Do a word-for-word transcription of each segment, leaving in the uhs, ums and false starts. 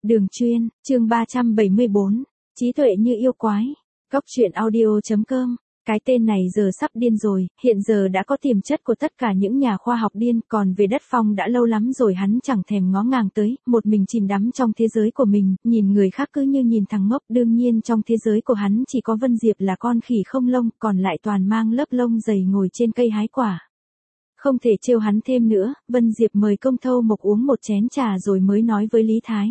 Đường chuyên, chương ba trăm bảy mươi bốn, trí tuệ như yêu quái. Cóc truyện audio chấm com. Cái tên này giờ sắp điên rồi, hiện giờ đã có tiềm chất của tất cả những nhà khoa học điên, còn về đất phong đã lâu lắm rồi hắn chẳng thèm ngó ngàng tới, một mình chìm đắm trong thế giới của mình, nhìn người khác cứ như nhìn thằng ngốc. Đương nhiên trong thế giới của hắn chỉ có Vân Diệp là con khỉ không lông, còn lại toàn mang lớp lông dày ngồi trên cây hái quả. Không thể trêu hắn thêm nữa, Vân Diệp mời Công Thâu Mộc uống một chén trà rồi mới nói với Lý Thái.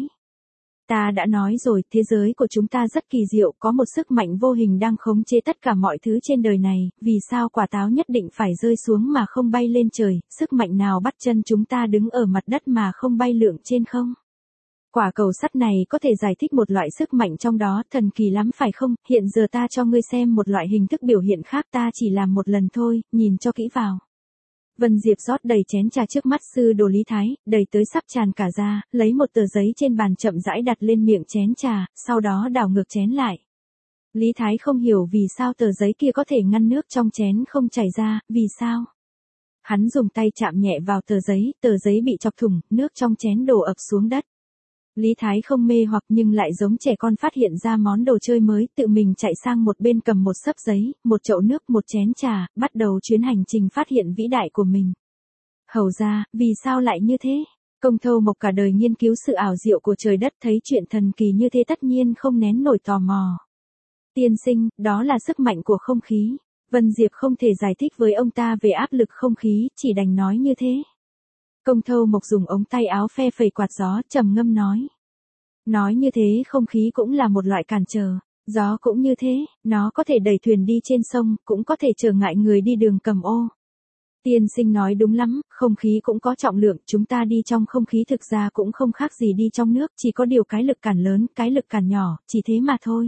Ta đã nói rồi, thế giới của chúng ta rất kỳ diệu, có một sức mạnh vô hình đang khống chế tất cả mọi thứ trên đời này, vì sao quả táo nhất định phải rơi xuống mà không bay lên trời, sức mạnh nào bắt chân chúng ta đứng ở mặt đất mà không bay lượn trên không? Quả cầu sắt này có thể giải thích một loại sức mạnh trong đó, thần kỳ lắm phải không? Hiện giờ ta cho ngươi xem một loại hình thức biểu hiện khác, ta chỉ làm một lần thôi, nhìn cho kỹ vào. Vân Diệp rót đầy chén trà trước mắt sư đồ Lý Thái, đầy tới sắp tràn cả ra, lấy một tờ giấy trên bàn chậm rãi đặt lên miệng chén trà, sau đó đảo ngược chén lại. Lý Thái không hiểu vì sao tờ giấy kia có thể ngăn nước trong chén không chảy ra, vì sao? Hắn dùng tay chạm nhẹ vào tờ giấy, tờ giấy bị chọc thủng, nước trong chén đổ ập xuống đất. Lý Thái không mê hoặc nhưng lại giống trẻ con phát hiện ra món đồ chơi mới, tự mình chạy sang một bên cầm một xấp giấy, một chậu nước, một chén trà, bắt đầu chuyến hành trình phát hiện vĩ đại của mình. Hầu ra, vì sao lại như thế? Công Thâu Mộc cả đời nghiên cứu sự ảo diệu của trời đất, thấy chuyện thần kỳ như thế tất nhiên không nén nổi tò mò. Tiên sinh, đó là sức mạnh của không khí. Vân Diệp không thể giải thích với ông ta về áp lực không khí, chỉ đành nói như thế. Công Thâu Mộc dùng ống tay áo phe phẩy quạt gió, trầm ngâm nói. Nói như thế không khí cũng là một loại cản trở, gió cũng như thế, nó có thể đẩy thuyền đi trên sông, cũng có thể trở ngại người đi đường cầm ô. Tiên sinh nói đúng lắm, không khí cũng có trọng lượng, chúng ta đi trong không khí thực ra cũng không khác gì đi trong nước, chỉ có điều cái lực cản lớn, cái lực cản nhỏ, chỉ thế mà thôi.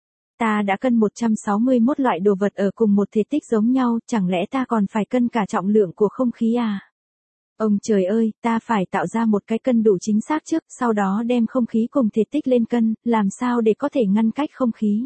Ta đã cân một trăm sáu mươi mốt loại đồ vật ở cùng một thể tích giống nhau, chẳng lẽ ta còn phải cân cả trọng lượng của không khí à? Ông trời ơi, ta phải tạo ra một cái cân đủ chính xác trước, sau đó đem không khí cùng thể tích lên cân, làm sao để có thể ngăn cách không khí.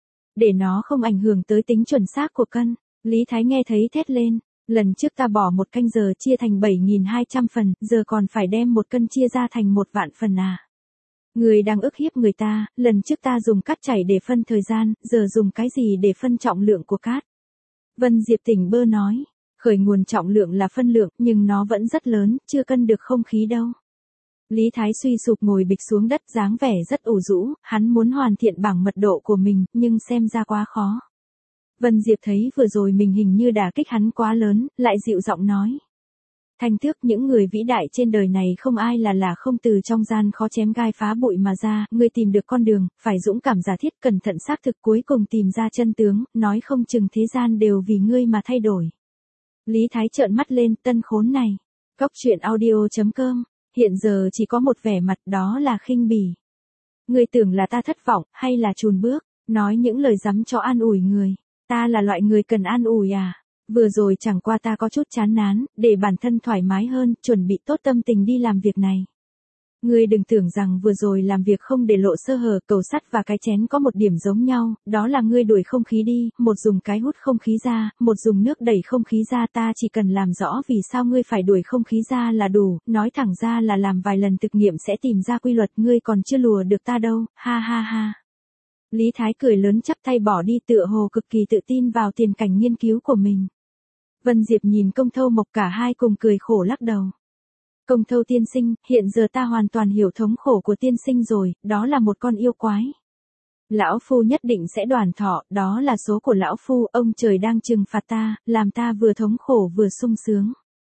Để nó không ảnh hưởng tới tính chuẩn xác của cân. Lý Thái nghe thấy thét lên, lần trước ta bỏ một canh giờ chia thành bảy nghìn hai trăm phần, giờ còn phải đem một cân chia ra thành một vạn phần à. Người đang ức hiếp người ta, lần trước ta dùng cát chảy để phân thời gian, giờ dùng cái gì để phân trọng lượng của cát. Vân Diệp tỉnh bơ nói. Khởi nguồn trọng lượng là phân lượng, nhưng nó vẫn rất lớn, chưa cân được không khí đâu. Lý Thái suy sụp ngồi bịch xuống đất, dáng vẻ rất ủ rũ, hắn muốn hoàn thiện bảng mật độ của mình, nhưng xem ra quá khó. Vân Diệp thấy vừa rồi mình hình như đả kích hắn quá lớn, lại dịu giọng nói. Thanh Tước, những người vĩ đại trên đời này không ai là là không từ trong gian khó chém gai phá bụi mà ra, ngươi tìm được con đường, phải dũng cảm giả thiết, cẩn thận xác thực, cuối cùng tìm ra chân tướng, nói không chừng thế gian đều vì ngươi mà thay đổi. Lý Thái trợn mắt lên, tân khốn này. Cóc truyện audio chấm com, hiện giờ chỉ có một vẻ mặt, đó là khinh bỉ. Ngươi tưởng là ta thất vọng, hay là chùn bước, nói những lời dắm cho an ủi người. Ta là loại người cần an ủi à? Vừa rồi chẳng qua ta có chút chán nán, để bản thân thoải mái hơn, chuẩn bị tốt tâm tình đi làm việc này. Ngươi đừng tưởng rằng vừa rồi làm việc không để lộ sơ hở, cầu sắt và cái chén có một điểm giống nhau, đó là ngươi đuổi không khí đi, một dùng cái hút không khí ra, một dùng nước đẩy không khí ra, ta chỉ cần làm rõ vì sao ngươi phải đuổi không khí ra là đủ, nói thẳng ra là làm vài lần thực nghiệm sẽ tìm ra quy luật, ngươi còn chưa lùa được ta đâu, ha ha ha. Lý Thái cười lớn chắp tay bỏ đi, tựa hồ cực kỳ tự tin vào tiền cảnh nghiên cứu của mình. Vân Diệp nhìn Công Thâu Mộc, cả hai cùng cười khổ lắc đầu. Công Thâu tiên sinh, hiện giờ ta hoàn toàn hiểu thống khổ của tiên sinh rồi, đó là một con yêu quái. Lão Phu nhất định sẽ đoàn thọ, đó là số của Lão Phu, ông trời đang trừng phạt ta, làm ta vừa thống khổ vừa sung sướng.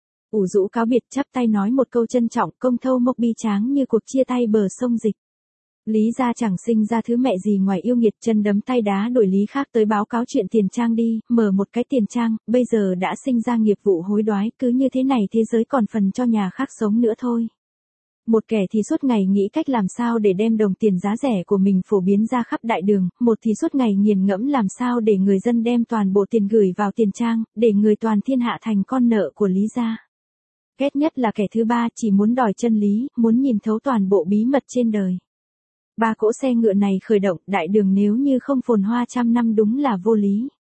Ủ rũ cáo biệt, chắp tay nói một câu trân trọng, Công Thâu Mộc bi tráng như cuộc chia tay bờ sông Dịch. Lý gia chẳng sinh ra thứ mẹ gì ngoài yêu nghiệt, chân đấm tay đá đuổi Lý khác tới báo cáo chuyện tiền trang đi, mở một cái tiền trang, bây giờ đã sinh ra nghiệp vụ hối đoái, cứ như thế này thế giới còn phần cho nhà khác sống nữa thôi. Một kẻ thì suốt ngày nghĩ cách làm sao để đem đồng tiền giá rẻ của mình phổ biến ra khắp đại đường, một thì suốt ngày nghiền ngẫm làm sao để người dân đem toàn bộ tiền gửi vào tiền trang, để người toàn thiên hạ thành con nợ của Lý gia. Ghét nhất là kẻ thứ ba, chỉ muốn đòi chân lý, muốn nhìn thấu toàn bộ bí mật trên đời. Ba cỗ xe ngựa này khởi động, đại đường nếu như không phồn hoa trăm năm đúng là vô lý.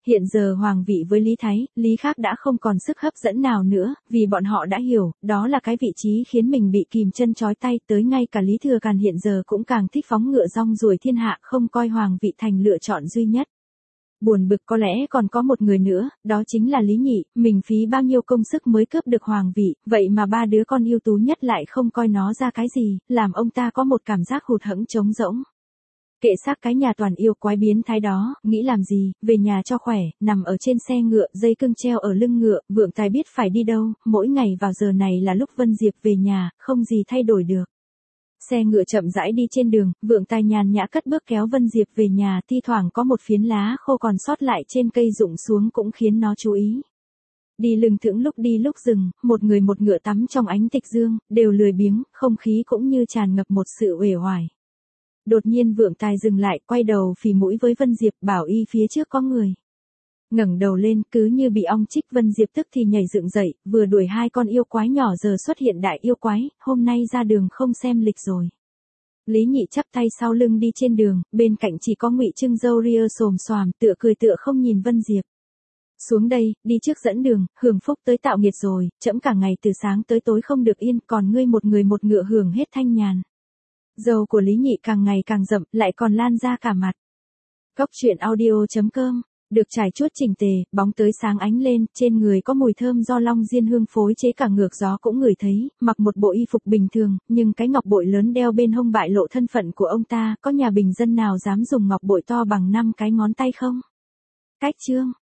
Hiện giờ hoàng vị với Lý Thái, Lý Khác đã không còn sức hấp dẫn nào nữa, vì bọn họ đã hiểu, đó là cái vị trí khiến mình bị kìm chân trói tay, tới ngay cả Lý Thừa Càn hiện giờ cũng càng thích phóng ngựa rong ruổi thiên hạ, không coi hoàng vị thành lựa chọn duy nhất. Buồn bực có lẽ còn có một người nữa, đó chính là Lý Nhị, mình phí bao nhiêu công sức mới cướp được hoàng vị, vậy mà ba đứa con ưu tú nhất lại không coi nó ra cái gì, làm ông ta có một cảm giác hụt hẫng trống rỗng. Kệ xác cái nhà toàn yêu quái biến thái đó, nghĩ làm gì, về nhà cho khỏe, nằm ở trên xe ngựa, dây cương treo ở lưng ngựa, Vượng Tài biết phải đi đâu, mỗi ngày vào giờ này là lúc Vân Diệp về nhà, không gì thay đổi được. Xe ngựa chậm rãi đi trên đường, Vượng Tài nhàn nhã cất bước kéo Vân Diệp về nhà, thi thoảng có một phiến lá khô còn sót lại trên cây rụng xuống cũng khiến nó chú ý. Đi lưng thững lúc đi lúc dừng, một người một ngựa tắm trong ánh tịch dương, đều lười biếng, không khí cũng như tràn ngập một sự uể oải. Đột nhiên Vượng Tài dừng lại, quay đầu phì mũi với Vân Diệp, bảo y phía trước có người. Ngẩng đầu lên, cứ như bị ong chích, Vân Diệp tức thì nhảy dựng dậy, vừa đuổi hai con yêu quái nhỏ giờ xuất hiện đại yêu quái, hôm nay ra đường không xem lịch rồi. Lý Nhị chắp tay sau lưng đi trên đường, bên cạnh chỉ có Ngụy Trưng râu ria xồm xoàm, tựa cười tựa không nhìn Vân Diệp. Xuống đây, đi trước dẫn đường, hưởng phúc tới tạo nghiệt rồi, trẫm cả ngày từ sáng tới tối không được yên, còn ngươi một người một ngựa hưởng hết thanh nhàn. Dầu của Lý Nhị càng ngày càng rậm, lại còn lan ra cả mặt. Cốc truyện audio chấm com, được trải chuốt chỉnh tề, bóng tới sáng ánh lên, trên người có mùi thơm do long diên hương phối chế, cả ngược gió cũng ngửi thấy, mặc một bộ y phục bình thường, nhưng cái ngọc bội lớn đeo bên hông bại lộ thân phận của ông ta, có nhà bình dân nào dám dùng ngọc bội to bằng năm cái ngón tay không? Cách chương